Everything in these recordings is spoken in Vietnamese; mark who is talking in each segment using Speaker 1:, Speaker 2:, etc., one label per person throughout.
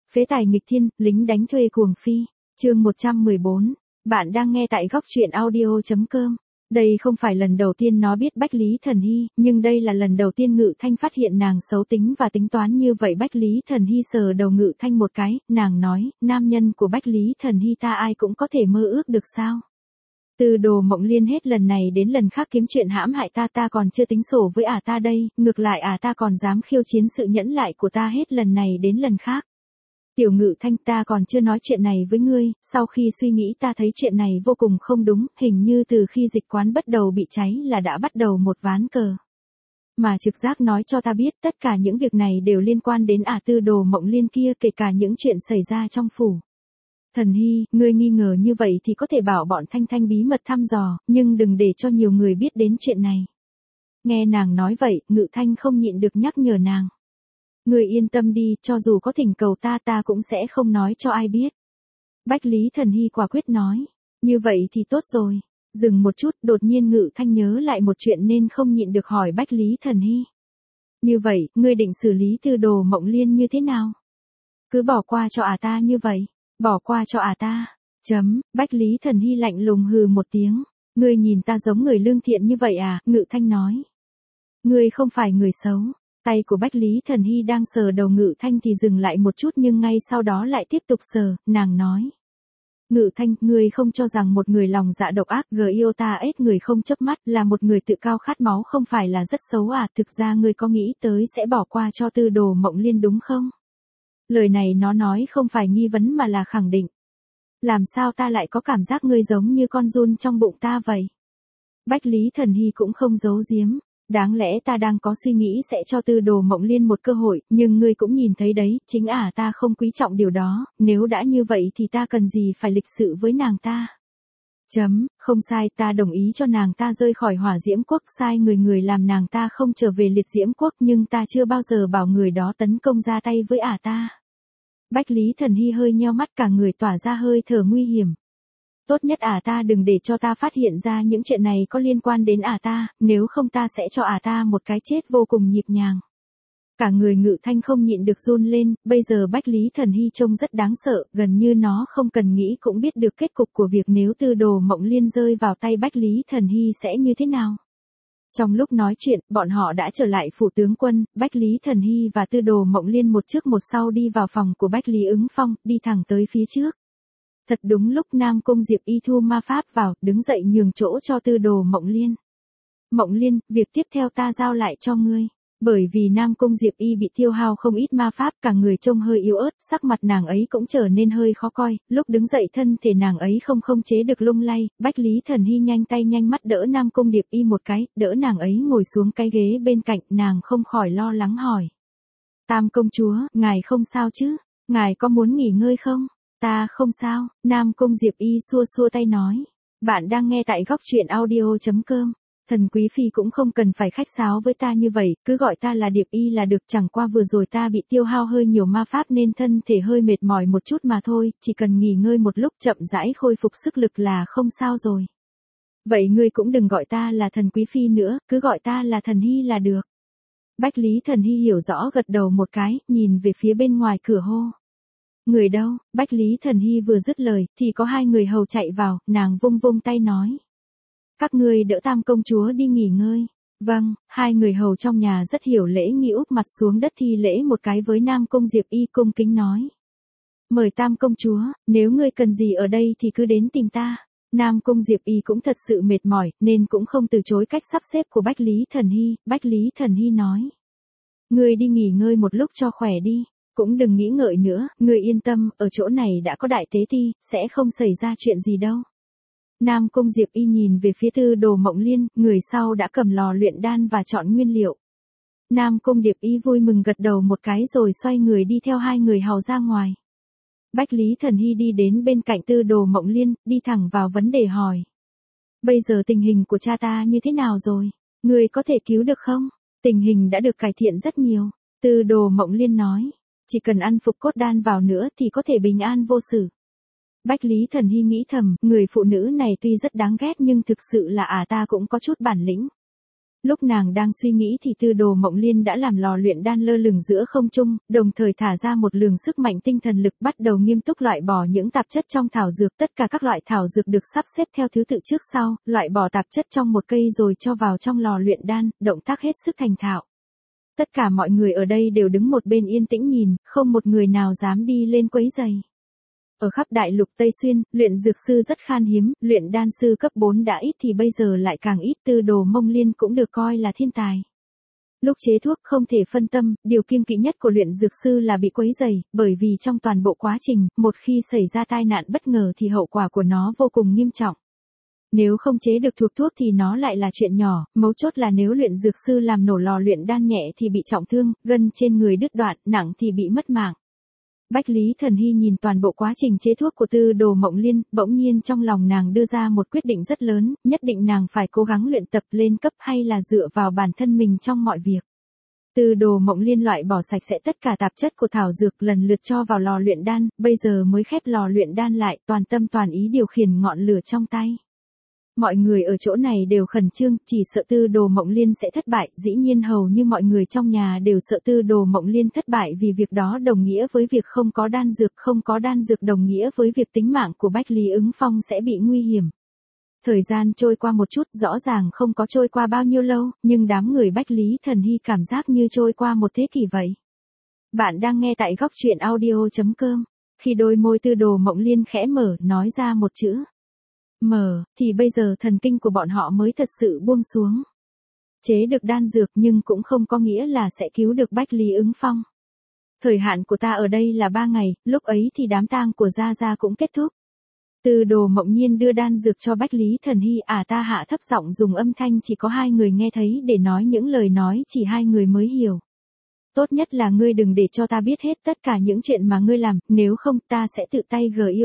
Speaker 1: Phế tài nghịch thiên, lính đánh thuê cuồng phi. Chương 114. Bạn đang nghe tại góc truyện audio.com. Đây không phải lần đầu tiên nó biết Bách Lý Thần Hy, nhưng đây là lần đầu tiên Ngự Thanh phát hiện nàng xấu tính và tính toán như vậy. Bách Lý Thần Hy sờ đầu Ngự Thanh một cái, nàng nói, nam nhân của Bách Lý Thần Hy ta ai cũng có thể mơ ước được sao? Từ Đồ Mộng Liên hết lần này đến lần khác kiếm chuyện hãm hại ta còn chưa tính sổ với ta đây, ngược lại ta còn dám khiêu chiến sự nhẫn lại của ta hết lần này đến lần khác. Tiểu Ngự Thanh, ta còn chưa nói chuyện này với ngươi, sau khi suy nghĩ ta thấy chuyện này vô cùng không đúng, hình như từ khi dịch quán bắt đầu bị cháy là đã bắt đầu một ván cờ. Mà trực giác nói cho ta biết tất cả những việc này đều liên quan đến Từ Đồ Mộng Liên kia, kể cả những chuyện xảy ra trong phủ. Thần Hy, ngươi nghi ngờ như vậy thì có thể bảo bọn Thanh Thanh bí mật thăm dò, nhưng đừng để cho nhiều người biết đến chuyện này. Nghe nàng nói vậy, Ngự Thanh không nhịn được nhắc nhở nàng. Ngươi yên tâm đi, cho dù có thỉnh cầu ta cũng sẽ không nói cho ai biết. Bách Lý Thần Hy quả quyết nói. Như vậy thì tốt rồi. Dừng một chút, đột nhiên Ngự Thanh nhớ lại một chuyện nên không nhịn được hỏi Bách Lý Thần Hy. Như vậy, ngươi định xử lý Từ Đồ Mộng Liên như thế nào? Cứ bỏ qua cho ta như vậy. Bỏ qua cho ta. Bách Lý Thần Hy lạnh lùng hừ một tiếng. Ngươi nhìn ta giống người lương thiện như vậy à? Ngự Thanh nói. Ngươi không phải người xấu. Tay của Bách Lý Thần Hy đang sờ đầu Ngự Thanh thì dừng lại một chút nhưng ngay sau đó lại tiếp tục sờ, nàng nói. Ngự Thanh, ngươi không cho rằng một người lòng dạ độc ác yêu ta ết người không chớp mắt là một người tự cao khát máu không phải là rất xấu à? Thực ra ngươi có nghĩ tới sẽ bỏ qua cho Từ Đồ Mộng Liên đúng không? Lời này nó nói không phải nghi vấn mà là khẳng định. Làm sao ta lại có cảm giác ngươi giống như con giun trong bụng ta vậy? Bách Lý Thần Hy cũng không giấu giếm. Đáng lẽ ta đang có suy nghĩ sẽ cho Từ Đồ Mộng Liên một cơ hội, nhưng ngươi cũng nhìn thấy đấy, chính ta không quý trọng điều đó, nếu đã như vậy thì ta cần gì phải lịch sự với nàng ta. Không sai, ta đồng ý cho nàng ta rơi khỏi Hỏa Diễm Quốc, sai người làm nàng ta không trở về Liệt Diễm Quốc, nhưng ta chưa bao giờ bảo người đó tấn công ra tay với ta. Bách Lý Thần Hy hơi nheo mắt, cả người tỏa ra hơi thở nguy hiểm. Tốt nhất ta đừng để cho ta phát hiện ra những chuyện này có liên quan đến ta, nếu không ta sẽ cho ta một cái chết vô cùng nhịp nhàng. Cả người Ngự Thanh không nhịn được run lên, bây giờ Bách Lý Thần Hy trông rất đáng sợ, gần như nó không cần nghĩ cũng biết được kết cục của việc nếu Từ Đồ Mộng Liên rơi vào tay Bách Lý Thần Hy sẽ như thế nào. Trong lúc nói chuyện, bọn họ đã trở lại phủ tướng quân, Bách Lý Thần Hy và Từ Đồ Mộng Liên một trước một sau đi vào phòng của Bách Lý Ứng Phong, đi thẳng tới phía trước. Thật đúng lúc Nam Cung Diệp Y thu ma pháp vào, đứng dậy nhường chỗ cho Từ Đồ Mộng Liên. Mộng Liên, việc tiếp theo ta giao lại cho ngươi. Bởi vì Nam Cung Diệp Y bị tiêu hao không ít ma pháp, cả người trông hơi yếu ớt, sắc mặt nàng ấy cũng trở nên hơi khó coi, lúc đứng dậy thân thể nàng ấy không chế được lung lay, Bách Lý Thần Hy nhanh tay nhanh mắt đỡ Nam Cung Diệp Y một cái, đỡ nàng ấy ngồi xuống cái ghế bên cạnh, nàng không khỏi lo lắng hỏi. Tam công chúa, ngài không sao chứ? Ngài có muốn nghỉ ngơi không? Ta không sao, Nam Cung Diệp Y xua xua tay nói. Bạn đang nghe tại góc truyện audio.com. Thần Quý Phi cũng không cần phải khách sáo với ta như vậy, cứ gọi ta là Điệp Y là được, chẳng qua vừa rồi ta bị tiêu hao hơi nhiều ma pháp nên thân thể hơi mệt mỏi một chút mà thôi, chỉ cần nghỉ ngơi một lúc chậm rãi khôi phục sức lực là không sao rồi. Vậy ngươi cũng đừng gọi ta là Thần Quý Phi nữa, cứ gọi ta là Thần Hy là được. Bách Lý Thần Hy hiểu rõ gật đầu một cái, nhìn về phía bên ngoài cửa hô. Người đâu? Bách Lý Thần Hy vừa dứt lời, thì có hai người hầu chạy vào, nàng vung tay nói. Các ngươi đỡ Tam công chúa đi nghỉ ngơi. Vâng, hai người hầu trong nhà rất hiểu lễ nghi úp mặt xuống đất thi lễ một cái với Nam Cung Diệp Y cung kính nói. Mời Tam công chúa, nếu ngươi cần gì ở đây thì cứ đến tìm ta. Nam Cung Diệp Y cũng thật sự mệt mỏi, nên cũng không từ chối cách sắp xếp của Bách Lý Thần Hy. Bách Lý Thần Hy nói. Ngươi đi nghỉ ngơi một lúc cho khỏe đi. Cũng đừng nghĩ ngợi nữa, ngươi yên tâm, ở chỗ này đã có đại tế ti, sẽ không xảy ra chuyện gì đâu. Nam Cung Diệp Y nhìn về phía Từ Đồ Mộng Liên, người sau đã cầm lò luyện đan và chọn nguyên liệu. Nam Cung Diệp Y vui mừng gật đầu một cái rồi xoay người đi theo hai người hầu ra ngoài. Bách Lý Thần Hy đi đến bên cạnh Từ Đồ Mộng Liên, đi thẳng vào vấn đề hỏi. Bây giờ tình hình của cha ta như thế nào rồi? Ngươi có thể cứu được không? Tình hình đã được cải thiện rất nhiều. Từ Đồ Mộng Liên nói. Chỉ cần ăn phục cốt đan vào nữa thì có thể bình an vô sự. Bách Lý Thần Hy nghĩ thầm, người phụ nữ này tuy rất đáng ghét nhưng thực sự là ta cũng có chút bản lĩnh. Lúc nàng đang suy nghĩ thì Tư Đồ Mộng Liên đã làm lò luyện đan lơ lửng giữa không trung, đồng thời thả ra một luồng sức mạnh tinh thần lực, bắt đầu nghiêm túc loại bỏ những tạp chất trong thảo dược. Tất cả các loại thảo dược được sắp xếp theo thứ tự trước sau, loại bỏ tạp chất trong một cây rồi cho vào trong lò luyện đan, động tác hết sức thành thạo. Tất cả mọi người ở đây đều đứng một bên yên tĩnh nhìn, không một người nào dám đi lên quấy rầy. Ở khắp đại lục Tây Xuyên, luyện dược sư rất khan hiếm, luyện đan sư cấp 4 đã ít thì bây giờ lại càng ít. Tư Đồ Mộng Liên cũng được coi là thiên tài. Lúc chế thuốc không thể phân tâm, điều kiêng kỵ nhất của luyện dược sư là bị quấy rầy, bởi vì trong toàn bộ quá trình, một khi xảy ra tai nạn bất ngờ thì hậu quả của nó vô cùng nghiêm trọng. Nếu không chế được thuộc thuốc thì nó lại là chuyện nhỏ, mấu chốt là nếu luyện dược sư làm nổ lò luyện đan nhẹ thì bị trọng thương, gân trên người đứt đoạn, nặng thì bị mất mạng. Bách Lý Thần Hy nhìn toàn bộ quá trình chế thuốc của Tư Đồ Mộng Liên, bỗng nhiên trong lòng nàng đưa ra một quyết định rất lớn, nhất định nàng phải cố gắng luyện tập lên cấp hay là dựa vào bản thân mình trong mọi việc. Tư Đồ Mộng Liên loại bỏ sạch sẽ tất cả tạp chất của thảo dược lần lượt cho vào lò luyện đan, bây giờ mới khép lò luyện đan lại, toàn tâm toàn ý điều khiển ngọn lửa trong tay. Mọi người ở chỗ này đều khẩn trương, chỉ sợ Tư Đồ Mộng Liên sẽ thất bại, dĩ nhiên hầu như mọi người trong nhà đều sợ Tư Đồ Mộng Liên thất bại vì việc đó đồng nghĩa với việc không có đan dược, không có đan dược đồng nghĩa với việc tính mạng của Bách Lý Ứng Phong sẽ bị nguy hiểm. Thời gian trôi qua một chút, rõ ràng không có trôi qua bao nhiêu lâu, nhưng đám người Bách Lý Thần Hy cảm giác như trôi qua một thế kỷ vậy. Bạn đang nghe tại góc truyện audio.com. Khi đôi môi Tư Đồ Mộng Liên khẽ mở, nói ra một chữ mở, thì bây giờ thần kinh của bọn họ mới thật sự buông xuống. Chế được đan dược nhưng cũng không có nghĩa là sẽ cứu được Bách Lý Ứng Phong. Thời hạn của ta ở đây là 3 ngày, lúc ấy thì đám tang của Gia Gia cũng kết thúc. Tư Đồ Mộng Nhiên đưa đan dược cho Bách Lý Thần Hy, ta hạ thấp giọng dùng âm thanh chỉ có 2 người nghe thấy để nói những lời nói chỉ 2 người mới hiểu. Tốt nhất là ngươi đừng để cho ta biết hết tất cả những chuyện mà ngươi làm, nếu không ta sẽ tự tay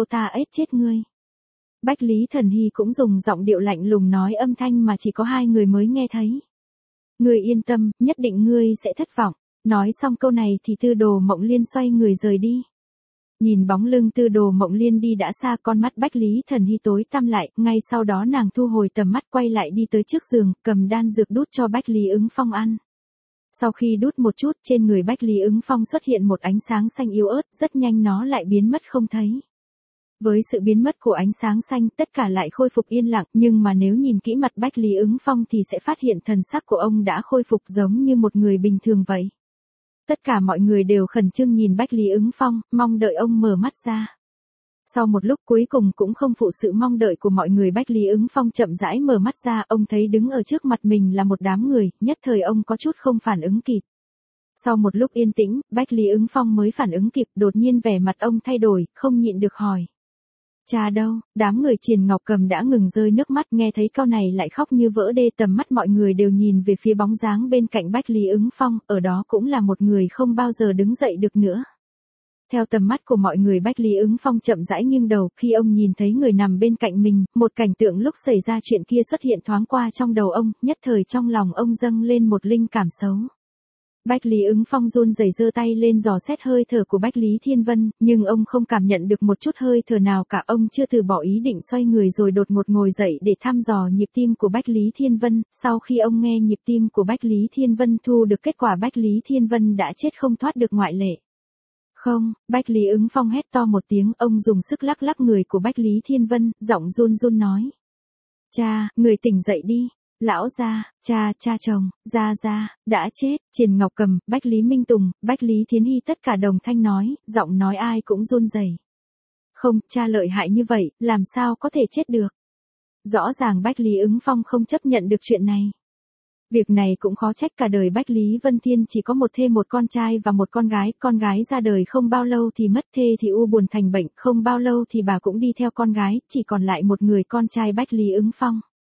Speaker 1: chết ngươi. Bách Lý Thần Hy cũng dùng giọng điệu lạnh lùng nói âm thanh mà chỉ có 2 người mới nghe thấy. Ngươi yên tâm, nhất định ngươi sẽ thất vọng. Nói xong câu này thì Tư Đồ Mộng Liên xoay người rời đi. Nhìn bóng lưng Tư Đồ Mộng Liên đi đã xa, con mắt Bách Lý Thần Hy tối tăm lại, ngay sau đó nàng thu hồi tầm mắt quay lại đi tới trước giường, cầm đan dược đút cho Bách Lý Ứng Phong ăn. Sau khi đút một chút, trên người Bách Lý Ứng Phong xuất hiện một ánh sáng xanh yếu ớt, rất nhanh nó lại biến mất không thấy. Với sự biến mất của ánh sáng xanh, tất cả lại khôi phục yên lặng, nhưng mà nếu nhìn kỹ mặt Bách Lý Ứng Phong thì sẽ phát hiện thần sắc của ông đã khôi phục giống như một người bình thường vậy. Tất cả mọi người đều khẩn trương nhìn Bách Lý Ứng Phong, mong đợi ông mở mắt ra. Sau một lúc cuối cùng cũng không phụ sự mong đợi của mọi người, Bách Lý Ứng Phong chậm rãi mở mắt ra, ông thấy đứng ở trước mặt mình là một đám người, nhất thời ông có chút không phản ứng kịp. Sau một lúc yên tĩnh, Bách Lý Ứng Phong mới phản ứng kịp, đột nhiên vẻ mặt ông thay đổi, không nhịn được hỏi. Cha đâu? Đám người Triền Ngọc Cầm đã ngừng rơi nước mắt, nghe thấy câu này lại khóc như vỡ đê. Tầm mắt mọi người đều nhìn về phía bóng dáng bên cạnh Bách Lý Ứng Phong, ở đó cũng là một người không bao giờ đứng dậy được nữa. Theo tầm mắt của mọi người, Bách Lý Ứng Phong chậm rãi nghiêng đầu, khi ông nhìn thấy người nằm bên cạnh mình, một cảnh tượng lúc xảy ra chuyện kia xuất hiện thoáng qua trong đầu ông, nhất thời trong lòng ông dâng lên một linh cảm xấu. Bách Lý Ứng Phong run rẩy giơ tay lên dò xét hơi thở của Bách Lý Thiên Vân, nhưng ông không cảm nhận được một chút hơi thở nào cả. Ông chưa từ bỏ ý định xoay người rồi đột ngột ngồi dậy để thăm dò nhịp tim của Bách Lý Thiên Vân. Sau khi ông nghe nhịp tim của Bách Lý Thiên Vân thu được kết quả Bách Lý Thiên Vân đã chết không thoát được ngoại lệ. Không, Bách Lý Ứng Phong hét to một tiếng, ông dùng sức lắc lắc người của Bách Lý Thiên Vân, giọng run run nói. Cha, người tỉnh dậy đi. Lão gia, cha chồng, Gia, đã chết. Triền Ngọc Cầm, Bách Lý Minh Tùng, Bách Lý Thiến Hy tất cả đồng thanh nói, giọng nói ai cũng run rẩy. Không, cha lợi hại như vậy, làm sao có thể chết được. Rõ ràng Bách Lý Ứng Phong không chấp nhận được chuyện này. Việc này cũng khó trách, cả đời Bách Lý Vân Thiên chỉ có một con trai và một con gái ra đời không bao lâu thì mất, thê thì u buồn thành bệnh, không bao lâu thì bà cũng đi theo con gái, chỉ còn lại một người con trai Bách Lý Ứng Phong.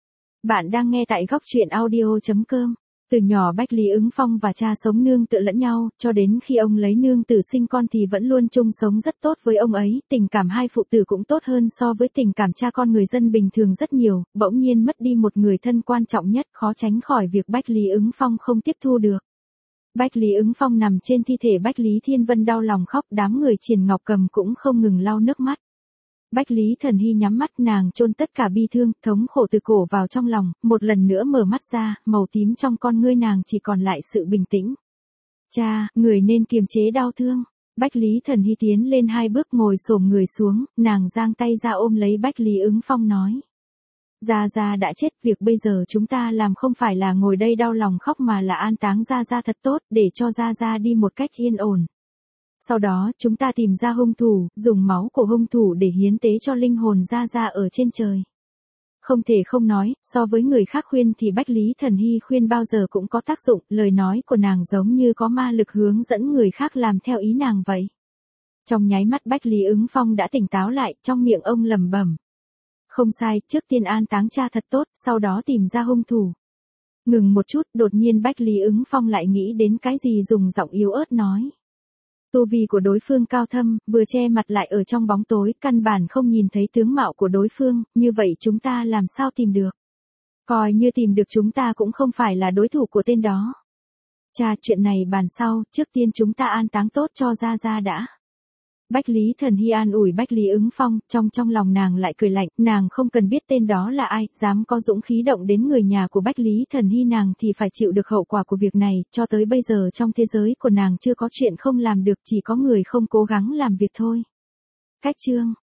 Speaker 1: Bạn đang nghe tại góc truyện audio.com. Từ nhỏ Bách Lý Ứng Phong và cha sống nương tựa lẫn nhau, cho đến khi ông lấy nương tử sinh con thì vẫn luôn chung sống rất tốt với ông ấy, tình cảm hai phụ tử cũng tốt hơn so với tình cảm cha con người dân bình thường rất nhiều, bỗng nhiên mất đi một người thân quan trọng nhất, khó tránh khỏi việc Bách Lý Ứng Phong không tiếp thu được. Bách Lý Ứng Phong nằm trên thi thể Bách Lý Thiên Vân đau lòng khóc, đám người Triền Ngọc Cầm cũng không ngừng lau nước mắt. Bách Lý Thần Hy nhắm mắt, nàng chôn tất cả bi thương, thống khổ từ cổ vào trong lòng, một lần nữa mở mắt ra, màu tím trong con ngươi nàng chỉ còn lại sự bình tĩnh. Cha, người nên kiềm chế đau thương. Bách Lý Thần Hy tiến lên 2 bước, ngồi xổm người xuống, nàng giang tay ra ôm lấy Bách Lý Ứng Phong nói. Gia Gia đã chết, việc bây giờ chúng ta làm không phải là ngồi đây đau lòng khóc mà là an táng Gia Gia thật tốt, để cho Gia Gia đi một cách yên ổn. Sau đó, chúng ta tìm ra hung thủ, dùng máu của hung thủ để hiến tế cho linh hồn Gia Gia ở trên trời. Không thể không nói, so với người khác khuyên thì Bách Lý Thần Hy khuyên bao giờ cũng có tác dụng, lời nói của nàng giống như có ma lực hướng dẫn người khác làm theo ý nàng vậy. Trong nháy mắt Bách Lý Ứng Phong đã tỉnh táo lại, trong miệng ông lẩm bẩm. Không sai, trước tiên an táng cha thật tốt, sau đó tìm ra hung thủ. Ngừng một chút, đột nhiên Bách Lý Ứng Phong lại nghĩ đến cái gì, dùng giọng yếu ớt nói. Tu vi của đối phương cao thâm, vừa che mặt lại ở trong bóng tối, căn bản không nhìn thấy tướng mạo của đối phương, như vậy chúng ta làm sao tìm được? Coi như tìm được chúng ta cũng không phải là đối thủ của tên đó. Cha, chuyện này bàn sau, trước tiên chúng ta an táng tốt cho Gia Gia đã. Bách Lý Thần Hy an ủi Bách Lý Ứng Phong, trong lòng nàng lại cười lạnh, nàng không cần biết tên đó là ai, dám có dũng khí động đến người nhà của Bách Lý Thần Hy nàng thì phải chịu được hậu quả của việc này, cho tới bây giờ trong thế giới của nàng chưa có chuyện không làm được, chỉ có người không cố gắng làm việc thôi. Cách chương